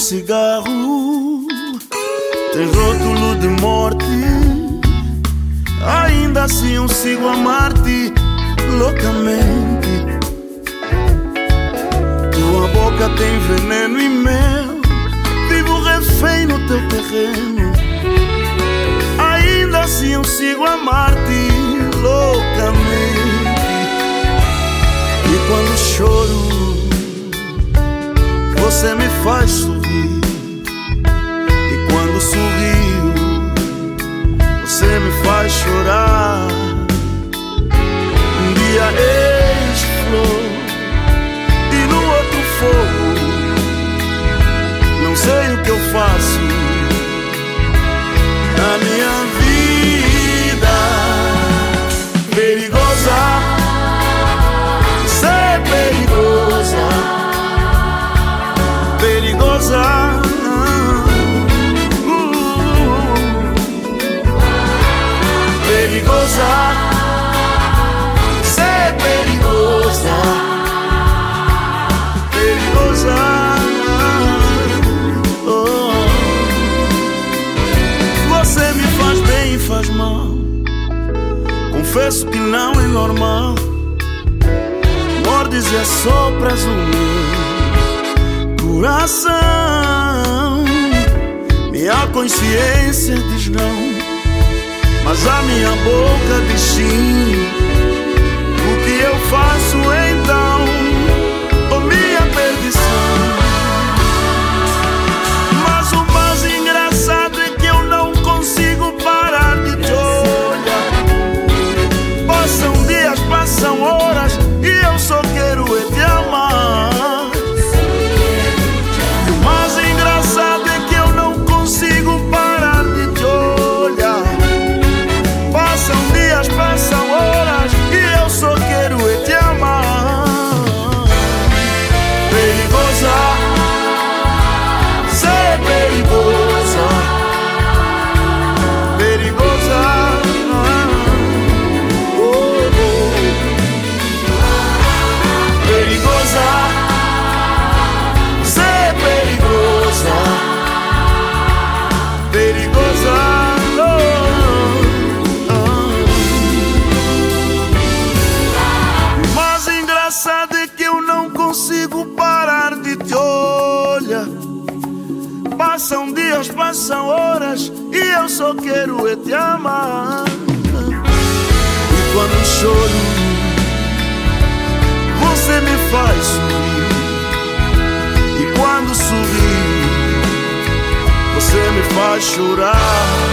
cigarro tem rótulo de morte, ainda assim eu sigo a amar-te loucamente. Tua boca tem veneno e mel, vivo refém no teu terreno, ainda assim eu sigo a amar-te loucamente. E quando choro, você me faz sorrir, e quando sorrio, você me faz chorar. Um dia és flor e no outro fogo, não sei o que eu faço na minha vida. Perigosa, você é perigosa, perigosa, perigosa, você é perigosa, perigosa. Oh. Você me faz bem e faz mal, confesso que não é normal. Mordes e assopras o meu coração, minha consciência diz não, mas a minha boca diz sim. O que eu faço então? Oh, minha perdição. Mas o mais engraçado é que eu não consigo parar de te olhar. Passam dias, passam horas e eu só quero é te amar. Passam horas e eu só quero é te amar. Perigosa, você é perigosa, perigosa. Oh, oh. Perigosa, você é perigosa, perigosa. É que eu não consigo parar de te olhar. Passam dias, passam horas e eu só quero é te amar. E quando choro, você me faz sorrir, e quando sorri, você me faz chorar.